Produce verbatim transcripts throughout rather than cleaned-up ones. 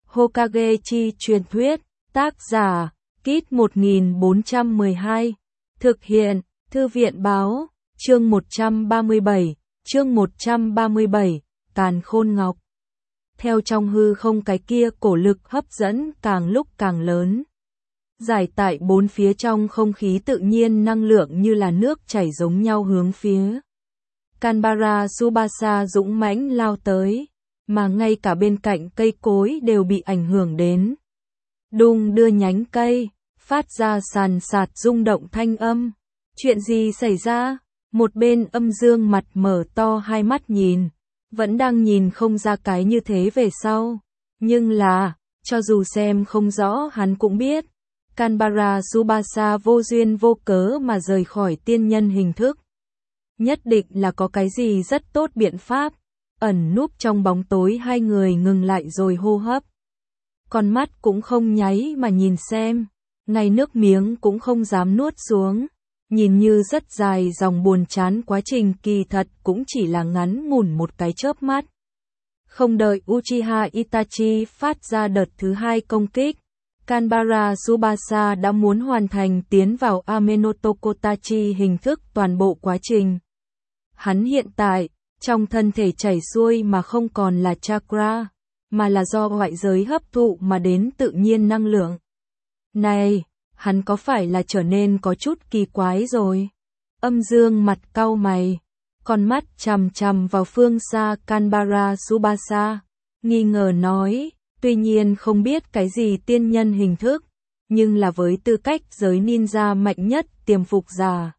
Hokage chi truyền thuyết, tác giả, Kit một nghìn bốn trăm mười hai, thực hiện, Thư viện báo, chương một trăm ba mươi bảy, chương một trăm ba mươi bảy, Càn Khôn Ngọc. Theo trong hư không cái kia cổ lực hấp dẫn càng lúc càng lớn. Giải tại bốn phía trong không khí tự nhiên năng lượng như là nước chảy giống nhau hướng phía. Canberra Tsubasa dũng mãnh lao tới, mà ngay cả bên cạnh cây cối đều bị ảnh hưởng đến. Đung đưa nhánh cây, phát ra sàn sạt rung động thanh âm. Chuyện gì xảy ra? Một bên Âm Dương mặt mở to hai mắt nhìn, vẫn đang nhìn không ra cái như thế về sau. Nhưng là, cho dù xem không rõ hắn cũng biết, Canberra Tsubasa vô duyên vô cớ mà rời khỏi tiên nhân hình thức. Nhất định là có cái gì rất tốt biện pháp. Ẩn núp trong bóng tối hai người ngừng lại rồi hô hấp. Con mắt cũng không nháy mà nhìn xem, ngay nước miếng cũng không dám nuốt xuống. Nhìn như rất dài dòng buồn chán quá trình kỳ thật cũng chỉ là ngắn ngủn một cái chớp mắt. Không đợi Uchiha Itachi phát ra đợt thứ hai công kích, Canberra Tsubasa đã muốn hoàn thành tiến vào Amenoto Kotachi hình thức toàn bộ quá trình. Hắn hiện tại, trong thân thể chảy xuôi mà không còn là chakra, mà là do ngoại giới hấp thụ mà đến tự nhiên năng lượng. Này, hắn có phải là trở nên có chút kỳ quái rồi? Âm Dương mặt cau mày, con mắt chằm chằm vào phương xa Canberra Tsubasa, nghi ngờ nói, tuy nhiên không biết cái gì tiên nhân hình thức, nhưng là với tư cách giới ninja mạnh nhất tiềm phục giả.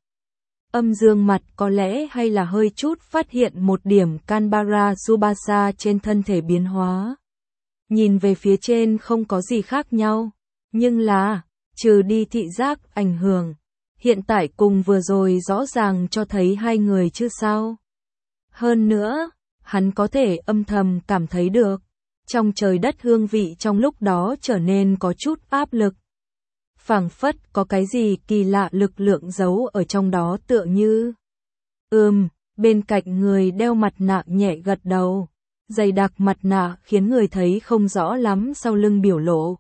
Âm Dương mặt có lẽ hay là hơi chút phát hiện một điểm Canberra Tsubasa trên thân thể biến hóa. Nhìn về phía trên không có gì khác nhau, nhưng là, trừ đi thị giác ảnh hưởng, hiện tại cùng vừa rồi rõ ràng cho thấy hai người chứ sao. Hơn nữa, hắn có thể âm thầm cảm thấy được, trong trời đất hương vị trong lúc đó trở nên có chút áp lực. Phảng phất có cái gì kỳ lạ lực lượng giấu ở trong đó tựa như. Ừm, bên cạnh người đeo mặt nạ nhẹ gật đầu, dày đặc mặt nạ khiến người thấy không rõ lắm sau lưng biểu lộ.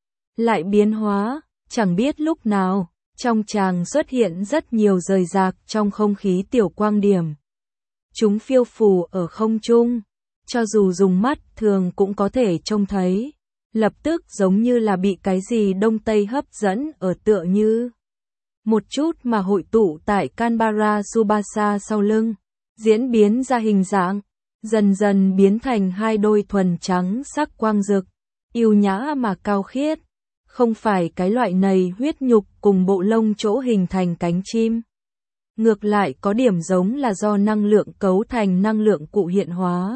Lại biến hóa, chẳng biết lúc nào, trong tràng xuất hiện rất nhiều rời rạc trong không khí tiểu quang điểm. Chúng phiêu phù ở không trung, cho dù dùng mắt thường cũng có thể trông thấy. Lập tức giống như là bị cái gì đông tây hấp dẫn ở tựa như. Một chút mà hội tụ tại Canberra Tsubasa sau lưng, diễn biến ra hình dạng, dần dần biến thành hai đôi thuần trắng sắc quang rực, yêu nhã mà cao khiết. Không phải cái loại này huyết nhục cùng bộ lông chỗ hình thành cánh chim. Ngược lại có điểm giống là do năng lượng cấu thành năng lượng cụ hiện hóa.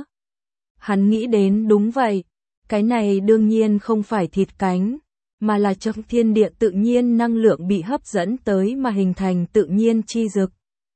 Hắn nghĩ đến đúng vậy. Cái này đương nhiên không phải thịt cánh, mà là trong thiên địa tự nhiên năng lượng bị hấp dẫn tới mà hình thành tự nhiên chi dực.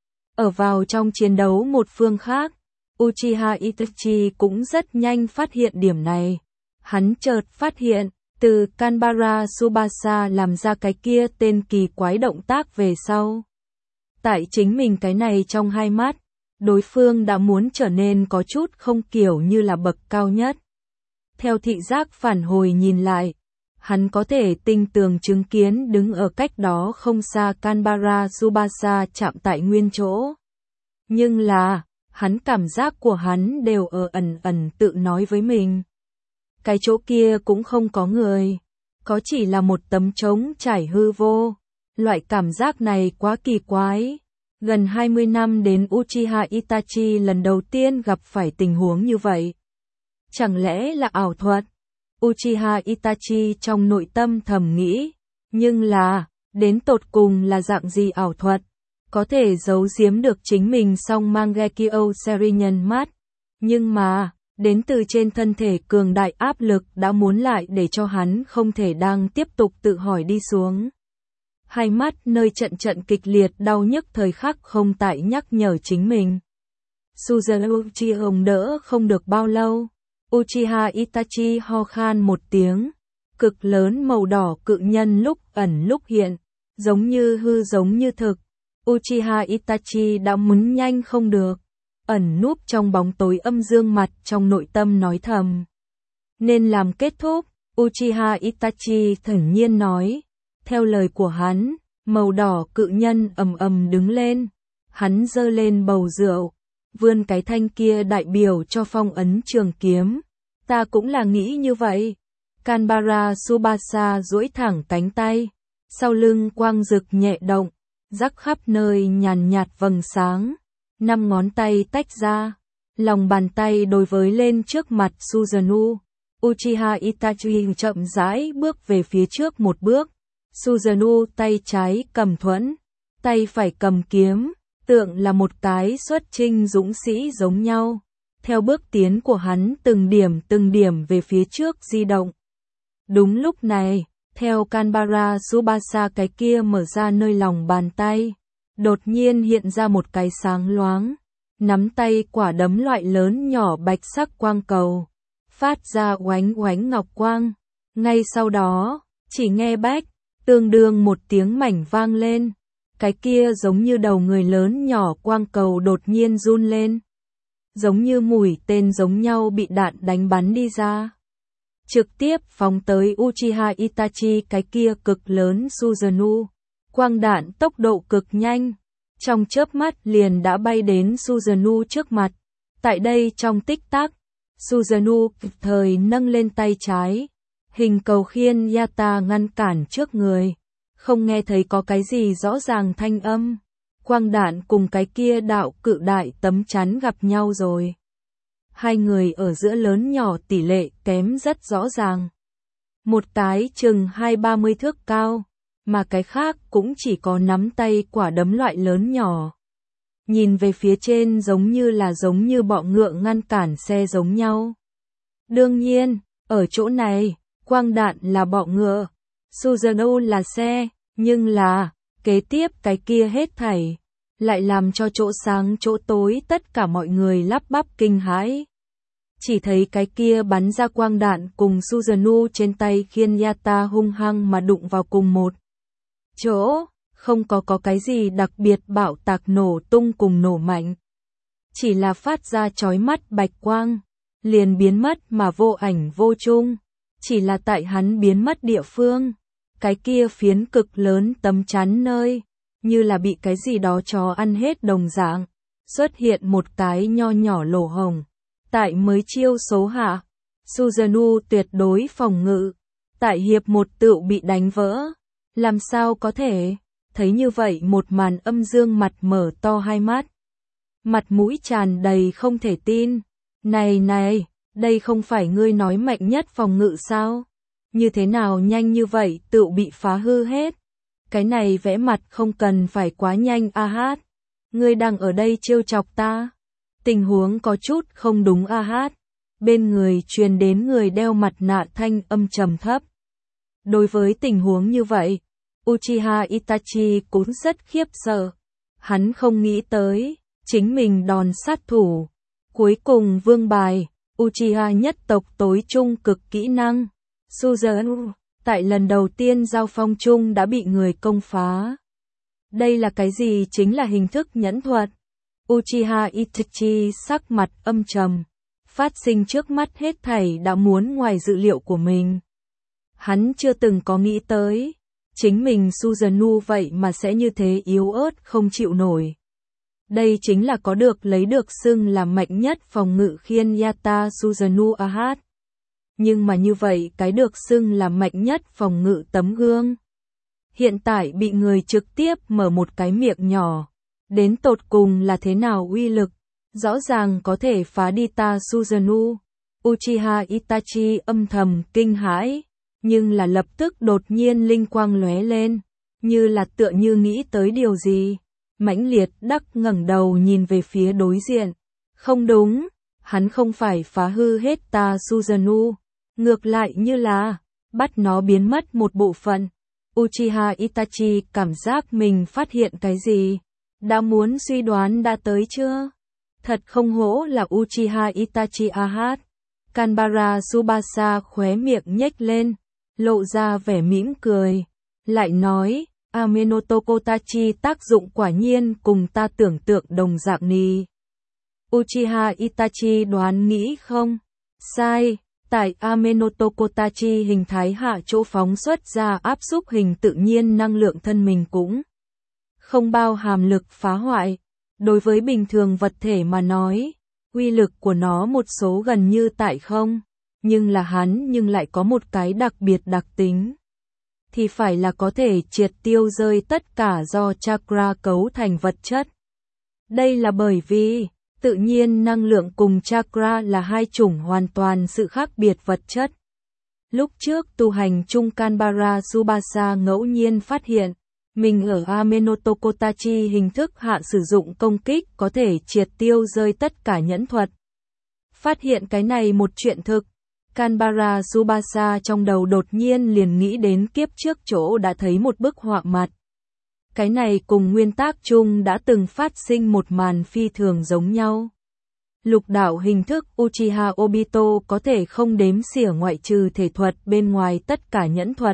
Ở vào trong chiến đấu một phương khác, Uchiha Itachi cũng rất nhanh phát hiện điểm này. Hắn chợt phát hiện, từ Canberra Tsubasa làm ra cái kia tên kỳ quái động tác về sau. Tại chính mình cái này trong hai mắt, đối phương đã muốn trở nên có chút không kiểu như là bậc cao nhất. Theo thị giác phản hồi nhìn lại, hắn có thể tinh tường chứng kiến đứng ở cách đó không xa Canberra Tsubasa chạm tại nguyên chỗ. Nhưng là, hắn cảm giác của hắn đều ở ẩn ẩn tự nói với mình. Cái chỗ kia cũng không có người, có chỉ là một tấm trống trải hư vô. Loại cảm giác này quá kỳ quái. Gần hai mươi năm đến Uchiha Itachi lần đầu tiên gặp phải tình huống như vậy. Chẳng lẽ là ảo thuật? Uchiha Itachi trong nội tâm thầm nghĩ, nhưng là, đến tột cùng là dạng gì ảo thuật? Có thể giấu giếm được chính mình song Mangekyo Serinhân mắt, nhưng mà, đến từ trên thân thể cường đại áp lực đã muốn lại để cho hắn không thể đang tiếp tục tự hỏi đi xuống. Hai mắt nơi trận trận kịch liệt đau nhức thời khắc không tại nhắc nhở chính mình. Suzuki Uchiha đỡ không được bao lâu. Uchiha Itachi ho khan một tiếng, cực lớn màu đỏ cự nhân lúc ẩn lúc hiện, giống như hư giống như thực. Uchiha Itachi đã muốn nhanh không được, ẩn núp trong bóng tối âm dương mặt trong nội tâm nói thầm. Nên làm kết thúc, Uchiha Itachi thản nhiên nói. Theo lời của hắn, màu đỏ cự nhân ầm ầm đứng lên. Hắn giơ lên bầu rượu, vươn cái thanh kia đại biểu cho phong ấn trường kiếm. Ta cũng là nghĩ như vậy. Kanbara Tsubasa duỗi thẳng cánh tay, sau lưng quang rực nhẹ động, rắc khắp nơi nhàn nhạt vầng sáng. Năm ngón tay tách ra, lòng bàn tay đối với lên trước mặt Susanoo. Uchiha Itachi chậm rãi bước về phía trước một bước. Susanoo tay trái cầm thuẫn, tay phải cầm kiếm, tượng là một cái xuất chinh dũng sĩ giống nhau. Theo bước tiến của hắn từng điểm từng điểm về phía trước di động. Đúng lúc này, theo Kanbara Tsubasa cái kia mở ra nơi lòng bàn tay, đột nhiên hiện ra một cái sáng loáng, nắm tay quả đấm loại lớn nhỏ bạch sắc quang cầu, phát ra oánh oánh ngọc quang. Ngay sau đó, chỉ nghe bách, tương đương một tiếng mảnh vang lên, cái kia giống như đầu người lớn nhỏ quang cầu đột nhiên run lên. Giống như mũi tên giống nhau bị đạn đánh bắn đi ra. Trực tiếp phóng tới Uchiha Itachi cái kia cực lớn Susanoo. Quang đạn tốc độ cực nhanh, trong chớp mắt liền đã bay đến Susanoo trước mặt. Tại đây trong tích tắc, Susanoo kịp thời nâng lên tay trái, hình cầu khiên yata ngăn cản trước người, không nghe thấy có cái gì rõ ràng thanh âm. Quang đạn cùng cái kia đạo cự đại tấm chắn gặp nhau rồi. Hai người ở giữa lớn nhỏ tỷ lệ kém rất rõ ràng. Một cái chừng hai ba mươi thước cao, mà cái khác cũng chỉ có nắm tay quả đấm loại lớn nhỏ. Nhìn về phía trên giống như là giống như bọ ngựa ngăn cản xe giống nhau. Đương nhiên, ở chỗ này, quang đạn là bọ ngựa, Susanoo là xe, nhưng là, kế tiếp cái kia hết thảy, lại làm cho chỗ sáng chỗ tối tất cả mọi người lắp bắp kinh hãi. Chỉ thấy cái kia bắn ra quang đạn cùng Susanoo trên tay khiên yata hung hăng mà đụng vào cùng một chỗ, không có có cái gì đặc biệt bạo tạc nổ tung cùng nổ mạnh. Chỉ là phát ra chói mắt bạch quang, liền biến mất mà vô ảnh vô chung. Chỉ là tại hắn biến mất địa phương, cái kia phiến cực lớn tấm chắn nơi, như là bị cái gì đó chó ăn hết đồng dạng, xuất hiện một cái nho nhỏ lỗ hổng. Tại mới chiêu số hạ, Susanoo tuyệt đối phòng ngự, tại hiệp một tựu bị đánh vỡ. Làm sao có thể? Thấy như vậy một màn âm dương mặt mở to hai mắt. Mặt mũi tràn đầy không thể tin. Này này, đây không phải ngươi nói mạnh nhất phòng ngự sao? Như thế nào nhanh như vậy tựu bị phá hư hết? Cái này vẽ mặt không cần phải quá nhanh a hát. Ngươi đang ở đây trêu chọc ta. Tình huống có chút không đúng a hát. Bên người truyền đến người đeo mặt nạ thanh âm trầm thấp. Đối với tình huống như vậy, Uchiha Itachi cũng rất khiếp sợ. Hắn không nghĩ tới, chính mình đòn sát thủ. Cuối cùng vương bài, Uchiha nhất tộc tối trung cực kỹ năng. Susanoo, tại lần đầu tiên giao phong chung đã bị người công phá. Đây là cái gì chính là hình thức nhẫn thuật. Uchiha Itachi sắc mặt âm trầm. Phát sinh trước mắt hết thảy đã muốn ngoài dự liệu của mình. Hắn chưa từng có nghĩ tới. Chính mình Susanoo vậy mà sẽ như thế yếu ớt không chịu nổi. Đây chính là có được lấy được xưng là mạnh nhất phòng ngự khiên yata Susanoo Ahat. Nhưng mà như vậy cái được xưng là mạnh nhất phòng ngự tấm gương. Hiện tại bị người trực tiếp mở một cái miệng nhỏ. Đến tột cùng là thế nào uy lực. Rõ ràng có thể phá đi ta Susanoo. Uchiha Itachi âm thầm kinh hãi. Nhưng là lập tức đột nhiên linh quang lóe lên. Như là tựa như nghĩ tới điều gì. Mãnh liệt đắc ngẩng đầu nhìn về phía đối diện. Không đúng. Hắn không phải phá hư hết ta Susanoo. Ngược lại như là bắt nó biến mất một bộ phận. Uchiha Itachi cảm giác mình phát hiện cái gì. Đã muốn suy đoán đã tới chưa? Thật không hổ là Uchiha Itachi Ahat. Kanbara Tsubasa khóe miệng nhếch lên, lộ ra vẻ mỉm cười. Lại nói, Amenoto Kotachi tác dụng quả nhiên cùng ta tưởng tượng đồng dạng ni. Uchiha Itachi đoán nghĩ không? Sai, Tại Amenotokotachi hình thái hạ chỗ phóng xuất ra áp xúc hình tự nhiên năng lượng thân mình cũng không bao hàm lực phá hoại. Đối với bình thường vật thể mà nói, uy lực của nó một số gần như tại không, nhưng là hắn nhưng lại có một cái đặc biệt đặc tính. Thì phải là có thể triệt tiêu rơi tất cả do chakra cấu thành vật chất. Đây là bởi vì, tự nhiên năng lượng cùng chakra là hai chủng hoàn toàn sự khác biệt vật chất. Lúc trước tu hành chung Kanbara Subasa ngẫu nhiên phát hiện, mình ở Amenotokotachi hình thức hạ sử dụng công kích có thể triệt tiêu rơi tất cả nhẫn thuật. Phát hiện cái này một chuyện thực, Kanbara Subasa trong đầu đột nhiên liền nghĩ đến kiếp trước chỗ đã thấy một bức họa mặt. Cái này cùng nguyên tác chung đã từng phát sinh một màn phi thường giống nhau. Lục đạo hình thức Uchiha Obito có thể không đếm xỉa ngoại trừ thể thuật bên ngoài tất cả nhẫn thuật.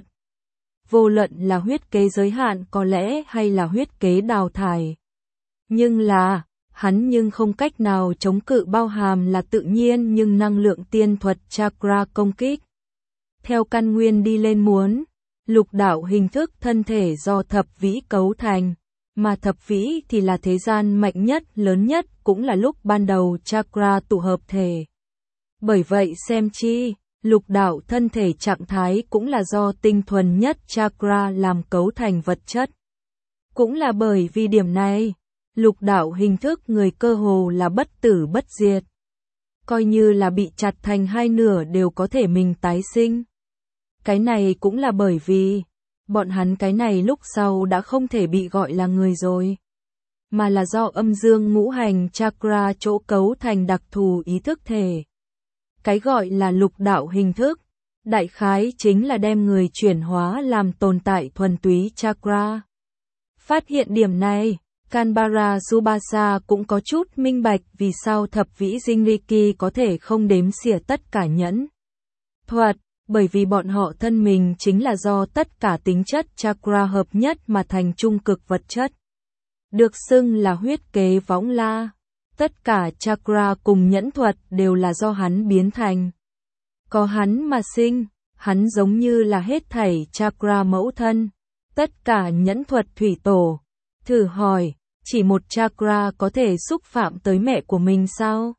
Vô luận là huyết kế giới hạn có lẽ hay là huyết kế đào thải. Nhưng là, hắn nhưng không cách nào chống cự bao hàm là tự nhiên nhưng năng lượng tiên thuật chakra công kích. Theo căn nguyên đi lên muốn, lục đạo hình thức thân thể do thập vĩ cấu thành, mà thập vĩ thì là thế gian mạnh nhất, lớn nhất, cũng là lúc ban đầu chakra tụ hợp thể. Bởi vậy xem chi, lục đạo thân thể trạng thái cũng là do tinh thuần nhất chakra làm cấu thành vật chất. Cũng là bởi vì điểm này, lục đạo hình thức người cơ hồ là bất tử bất diệt. Coi như là bị chặt thành hai nửa đều có thể mình tái sinh. Cái này cũng là bởi vì, bọn hắn cái này lúc sau đã không thể bị gọi là người rồi. Mà là do âm dương ngũ hành chakra chỗ cấu thành đặc thù ý thức thể. Cái gọi là lục đạo hình thức, đại khái chính là đem người chuyển hóa làm tồn tại thuần túy chakra. Phát hiện điểm này, Kanbara Subasa cũng có chút minh bạch vì sao thập vĩ Jinriki có thể không đếm xỉa tất cả nhẫn thuật, bởi vì bọn họ thân mình chính là do tất cả tính chất chakra hợp nhất mà thành trung cực vật chất. Được xưng là huyết kế võng la. Tất cả chakra cùng nhẫn thuật đều là do hắn biến thành. Có hắn mà sinh, hắn giống như là hết thảy chakra mẫu thân. Tất cả nhẫn thuật thủy tổ. Thử hỏi, chỉ một chakra có thể xúc phạm tới mẹ của mình sao?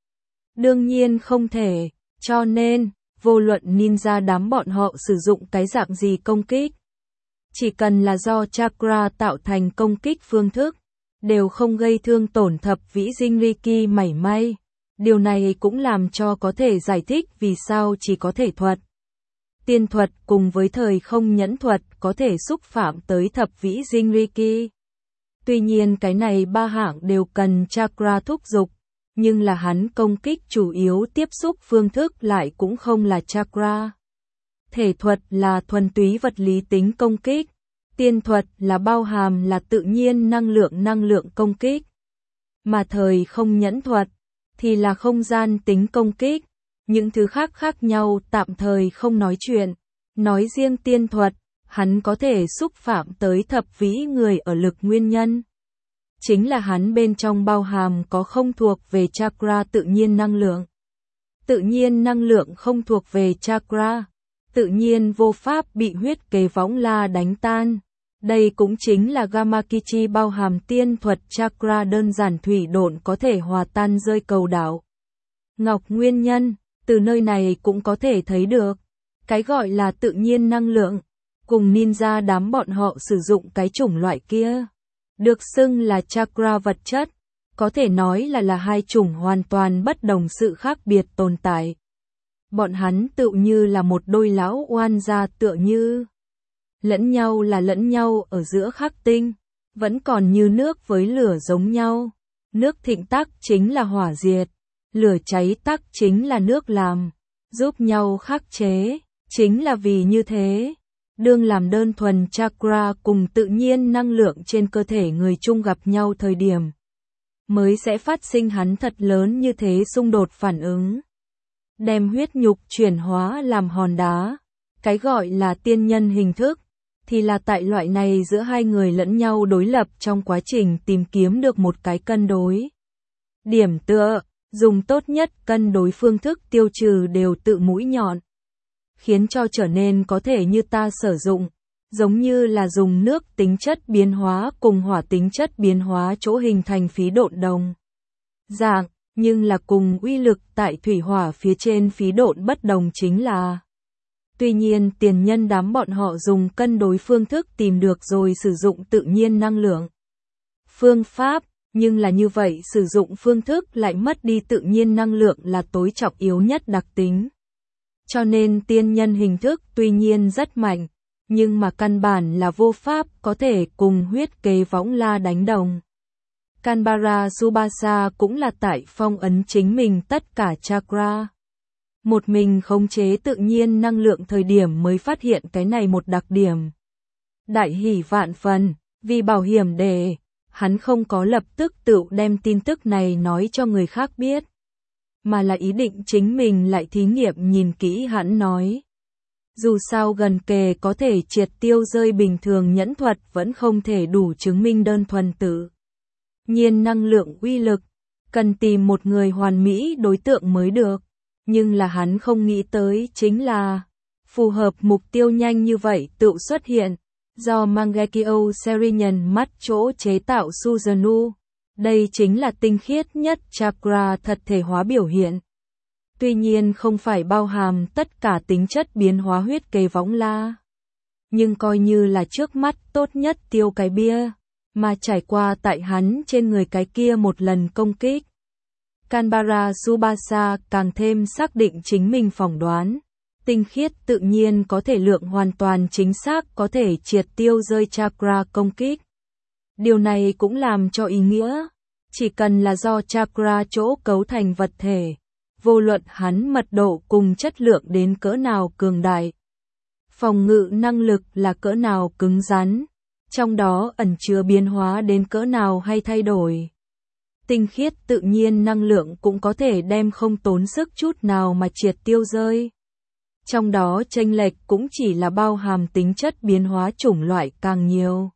Đương nhiên không thể, cho nên, vô luận ninja đám bọn họ sử dụng cái dạng gì công kích. Chỉ cần là do chakra tạo thành công kích phương thức, đều không gây thương tổn thập vĩ Jinriki mảy may. Điều này cũng làm cho có thể giải thích vì sao chỉ có thể thuật. Tiên thuật cùng với thời không nhẫn thuật có thể xúc phạm tới thập vĩ Jinriki. Tuy nhiên cái này ba hạng đều cần chakra thúc giục, nhưng là hắn công kích chủ yếu tiếp xúc phương thức lại cũng không là chakra. Thể thuật là thuần túy vật lý tính công kích. Tiên thuật là bao hàm là tự nhiên năng lượng năng lượng công kích. Mà thời không nhẫn thuật thì là không gian tính công kích. Những thứ khác khác nhau tạm thời không nói chuyện. Nói riêng tiên thuật, hắn có thể xúc phạm tới thập vĩ người ở lực nguyên nhân. Chính là hắn bên trong bao hàm có không thuộc về chakra tự nhiên năng lượng. Tự nhiên năng lượng không thuộc về chakra. Tự nhiên vô pháp bị huyết kế võng la đánh tan. Đây cũng chính là Gamakichi bao hàm tiên thuật chakra đơn giản thủy độn có thể hòa tan rơi cầu đảo. Ngọc nguyên nhân, từ nơi này cũng có thể thấy được. Cái gọi là tự nhiên năng lượng, cùng ninja đám bọn họ sử dụng cái chủng loại kia. Được xưng là chakra vật chất, có thể nói là là hai chủng hoàn toàn bất đồng sự khác biệt tồn tại. Bọn hắn tựu như là một đôi lão oan gia tựa như. Lẫn nhau là lẫn nhau ở giữa khắc tinh, vẫn còn như nước với lửa giống nhau. Nước thịnh tắc chính là hỏa diệt, lửa cháy tắc chính là nước làm, giúp nhau khắc chế, chính là vì như thế. Đương làm đơn thuần chakra cùng tự nhiên năng lượng trên cơ thể người chung gặp nhau thời điểm, mới sẽ phát sinh hắn thật lớn như thế xung đột phản ứng. Đem huyết nhục chuyển hóa làm hòn đá, cái gọi là tiên nhân hình thức, thì là tại loại này giữa hai người lẫn nhau đối lập trong quá trình tìm kiếm được một cái cân đối. Điểm tựa, dùng tốt nhất cân đối phương thức tiêu trừ đều tự mũi nhọn, khiến cho trở nên có thể như ta sử dụng, giống như là dùng nước tính chất biến hóa cùng hỏa tính chất biến hóa chỗ hình thành phí độn đồng dạng, nhưng là cùng uy lực tại thủy hỏa phía trên phí độn bất đồng chính là. Tuy nhiên tiền nhân đám bọn họ dùng cân đối phương thức tìm được rồi sử dụng tự nhiên năng lượng phương pháp, nhưng là như vậy sử dụng phương thức lại mất đi tự nhiên năng lượng là tối trọng yếu nhất đặc tính. Cho nên tiên nhân hình thức tuy nhiên rất mạnh, nhưng mà căn bản là vô pháp có thể cùng huyết kế võng la đánh đồng. Canberra Subasa cũng là tại phong ấn chính mình tất cả chakra. Một mình khống chế tự nhiên năng lượng thời điểm mới phát hiện cái này một đặc điểm. Đại hỉ vạn phần, vì bảo hiểm để, hắn không có lập tức tự đem tin tức này nói cho người khác biết, mà là ý định chính mình lại thí nghiệm nhìn kỹ. Hắn nói, dù sao gần kề có thể triệt tiêu rơi bình thường nhẫn thuật vẫn không thể đủ chứng minh đơn thuần tự nhiên năng lượng uy lực, cần tìm một người hoàn mỹ đối tượng mới được. Nhưng là hắn không nghĩ tới chính là phù hợp mục tiêu nhanh như vậy tự xuất hiện, do Mangekyo Seriyan mắt chỗ chế tạo Suzanu. Đây chính là tinh khiết nhất chakra thật thể hóa biểu hiện. Tuy nhiên không phải bao hàm tất cả tính chất biến hóa huyết kế võng la, nhưng coi như là trước mắt tốt nhất tiêu cái bia, mà trải qua tại hắn trên người cái kia một lần công kích. Canberra Subasa càng thêm xác định chính mình phỏng đoán, tinh khiết tự nhiên có thể lượng hoàn toàn chính xác có thể triệt tiêu rơi chakra công kích. Điều này cũng làm cho ý nghĩa, chỉ cần là do chakra chỗ cấu thành vật thể, vô luận hắn mật độ cùng chất lượng đến cỡ nào cường đại, phòng ngự năng lực là cỡ nào cứng rắn, trong đó ẩn chứa biến hóa đến cỡ nào hay thay đổi. Tinh khiết tự nhiên năng lượng cũng có thể đem không tốn sức chút nào mà triệt tiêu rơi. Trong đó chênh lệch cũng chỉ là bao hàm tính chất biến hóa chủng loại càng nhiều.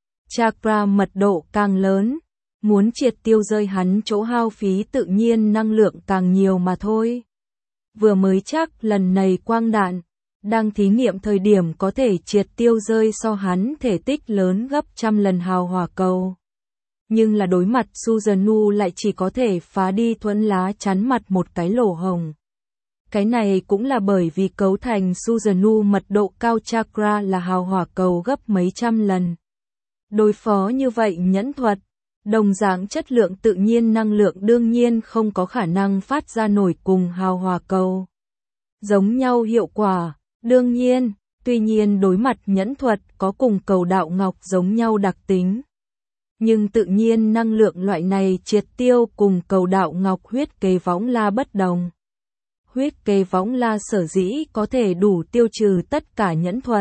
Chakra mật độ càng lớn, muốn triệt tiêu rơi hắn chỗ hao phí tự nhiên năng lượng càng nhiều mà thôi. Vừa mới chắc lần này quang đạn, đang thí nghiệm thời điểm có thể triệt tiêu rơi so hắn thể tích lớn gấp trăm lần hào hỏa cầu. Nhưng là đối mặt Suzanu lại chỉ có thể phá đi thuẫn lá chắn mặt một cái lỗ hồng. Cái này cũng là bởi vì cấu thành Suzanu mật độ cao chakra là hào hỏa cầu gấp mấy trăm lần. Đối phó như vậy nhẫn thuật, đồng dạng chất lượng tự nhiên năng lượng đương nhiên không có khả năng phát ra nổi cùng hào hỏa cầu. Giống nhau hiệu quả, đương nhiên, tuy nhiên đối mặt nhẫn thuật có cùng cầu đạo ngọc giống nhau đặc tính. Nhưng tự nhiên năng lượng loại này triệt tiêu cùng cầu đạo ngọc huyết kế võng la bất đồng. Huyết kế võng la sở dĩ có thể đủ tiêu trừ tất cả nhẫn thuật.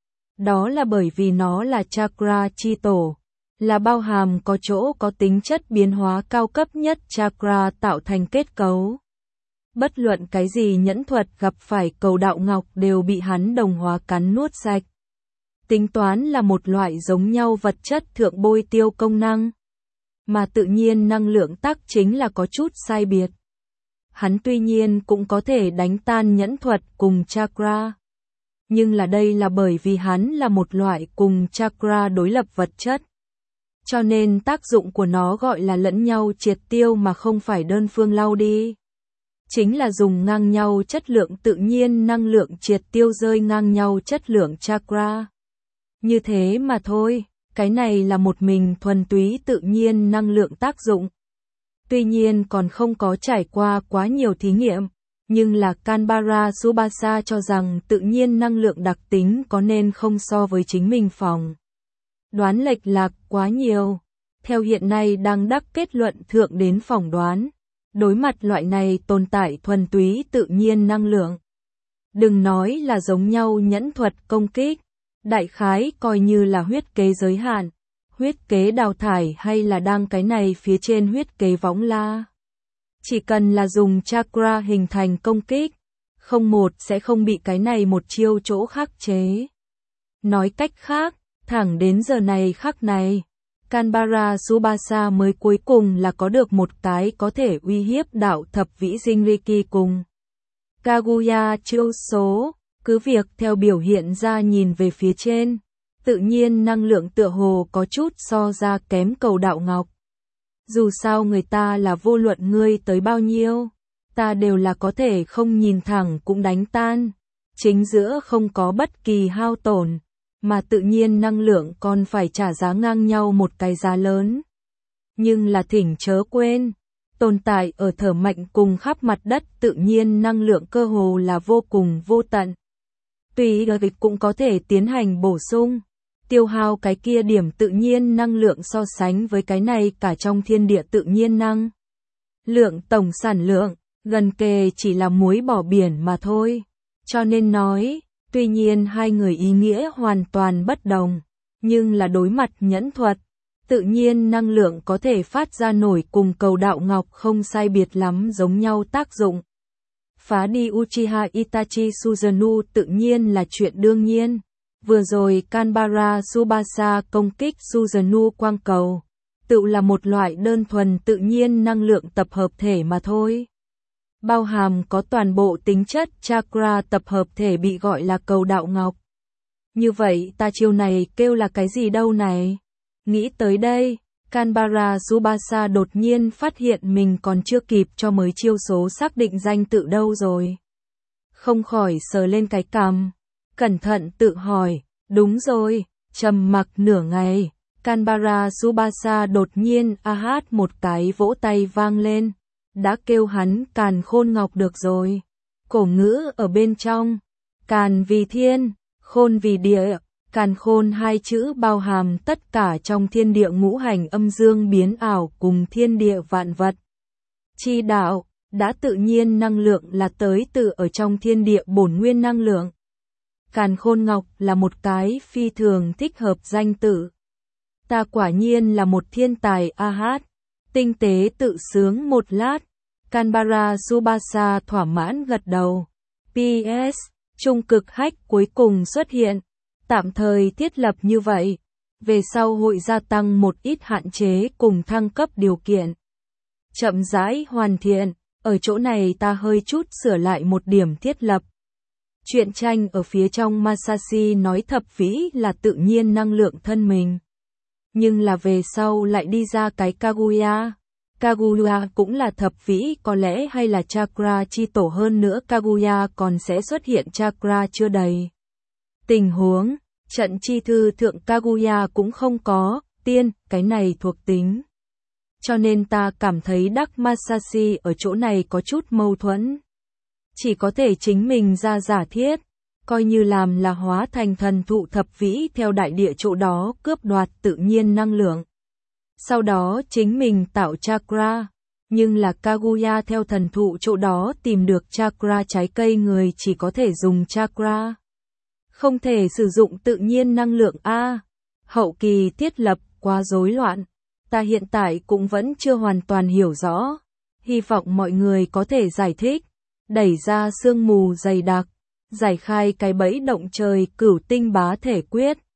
Đó là bởi vì nó là chakra chi tổ, là bao hàm có chỗ có tính chất biến hóa cao cấp nhất chakra tạo thành kết cấu. Bất luận cái gì nhẫn thuật gặp phải cầu đạo ngọc đều bị hắn đồng hóa cắn nuốt sạch. Tính toán là một loại giống nhau vật chất thượng bôi tiêu công năng, mà tự nhiên năng lượng tác chính là có chút sai biệt. Hắn tuy nhiên cũng có thể đánh tan nhẫn thuật cùng chakra, nhưng là đây là bởi vì hắn là một loại cùng chakra đối lập vật chất. Cho nên tác dụng của nó gọi là lẫn nhau triệt tiêu mà không phải đơn phương lau đi. Chính là dùng ngang nhau chất lượng tự nhiên năng lượng triệt tiêu rơi ngang nhau chất lượng chakra. Như thế mà thôi, cái này là một mình thuần túy tự nhiên năng lượng tác dụng. Tuy nhiên còn không có trải qua quá nhiều thí nghiệm, nhưng là Canberra Subasa cho rằng tự nhiên năng lượng đặc tính có nên không so với chính mình phòng. Đoán lệch lạc quá nhiều, theo hiện nay đang đắc kết luận thượng đến phỏng đoán, đối mặt loại này tồn tại thuần túy tự nhiên năng lượng. Đừng nói là giống nhau nhẫn thuật công kích, đại khái coi như là huyết kế giới hạn, huyết kế đào thải hay là đang cái này phía trên huyết kế võng la. Chỉ cần là dùng chakra hình thành công kích, không một sẽ không bị cái này một chiêu chỗ khắc chế. Nói cách khác, thẳng đến giờ này khắc này, Canberra Tsubasa mới cuối cùng là có được một cái có thể uy hiếp đạo thập vĩ Jinriki cùng Kaguya chiêu số, cứ việc theo biểu hiện ra nhìn về phía trên, tự nhiên năng lượng tựa hồ có chút so ra kém cầu đạo ngọc. Dù sao người ta là vô luận ngươi tới bao nhiêu, ta đều là có thể không nhìn thẳng cũng đánh tan, chính giữa không có bất kỳ hao tổn, mà tự nhiên năng lượng còn phải trả giá ngang nhau một cái giá lớn. Nhưng là thỉnh chớ quên, tồn tại ở thở mạnh cùng khắp mặt đất tự nhiên năng lượng cơ hồ là vô cùng vô tận. Tùy địch cũng có thể tiến hành bổ sung, tiêu hao cái kia điểm tự nhiên năng lượng so sánh với cái này cả trong thiên địa tự nhiên năng. Lượng tổng sản lượng, gần kề chỉ là muối bỏ biển mà thôi. Cho nên nói, tuy nhiên hai người ý nghĩa hoàn toàn bất đồng, nhưng là đối mặt nhẫn thuật, tự nhiên năng lượng có thể phát ra nổi cùng cầu đạo ngọc không sai biệt lắm giống nhau tác dụng. Phá đi Uchiha Itachi Suzano tự nhiên là chuyện đương nhiên. Vừa rồi Canberra Tsubasa công kích Suzano quang cầu, tự là một loại đơn thuần tự nhiên năng lượng tập hợp thể mà thôi. Bao hàm có toàn bộ tính chất chakra tập hợp thể bị gọi là cầu đạo ngọc. Như vậy ta chiêu này kêu là cái gì đâu này? Nghĩ tới đây, Canberra Tsubasa đột nhiên phát hiện mình còn chưa kịp cho mới chiêu số xác định danh tự đâu rồi. Không khỏi sờ lên cái cằm, cẩn thận tự hỏi, đúng rồi, trầm mặc nửa ngày, Canberra Tsubasa đột nhiên a hát một cái vỗ tay vang lên, đã kêu hắn càn khôn ngọc được rồi. Cổ ngữ ở bên trong, càn vì thiên, khôn vì địa, càn khôn hai chữ bao hàm tất cả trong thiên địa ngũ hành âm dương biến ảo cùng thiên địa vạn vật. Chi đạo, đã tự nhiên năng lượng là tới từ ở trong thiên địa bổn nguyên năng lượng. Càn khôn ngọc là một cái phi thường thích hợp danh tự. Ta quả nhiên là một thiên tài a hát, tinh tế tự sướng một lát. Canberra Tsubasa thỏa mãn gật đầu. pê ét, trung cực hách cuối cùng xuất hiện. Tạm thời thiết lập như vậy. Về sau hội gia tăng một ít hạn chế cùng thăng cấp điều kiện. Chậm rãi hoàn thiện. Ở chỗ này ta hơi chút sửa lại một điểm thiết lập. Truyện tranh ở phía trong Masashi nói thập vĩ là tự nhiên năng lượng thân mình. Nhưng là về sau lại đi ra cái Kaguya. Kaguya cũng là thập vĩ có lẽ hay là chakra chi tổ hơn nữa Kaguya còn sẽ xuất hiện chakra chưa đầy. Tình huống, trận chi thư thượng Kaguya cũng không có, tiên, cái này thuộc tính. Cho nên ta cảm thấy Dark Masashi ở chỗ này có chút mâu thuẫn. Chỉ có thể chính mình ra giả thiết, coi như làm là hóa thành thần thụ thập vĩ theo đại địa chỗ đó cướp đoạt tự nhiên năng lượng. Sau đó chính mình tạo chakra, nhưng là Kaguya theo thần thụ chỗ đó tìm được chakra trái cây người chỉ có thể dùng chakra. Không thể sử dụng tự nhiên năng lượng A. Hậu kỳ thiết lập quá rối loạn. Ta hiện tại cũng vẫn chưa hoàn toàn hiểu rõ. Hy vọng mọi người có thể giải thích. Đẩy ra sương mù dày đặc. Giải khai cái bẫy động trời cửu tinh bá thể quyết.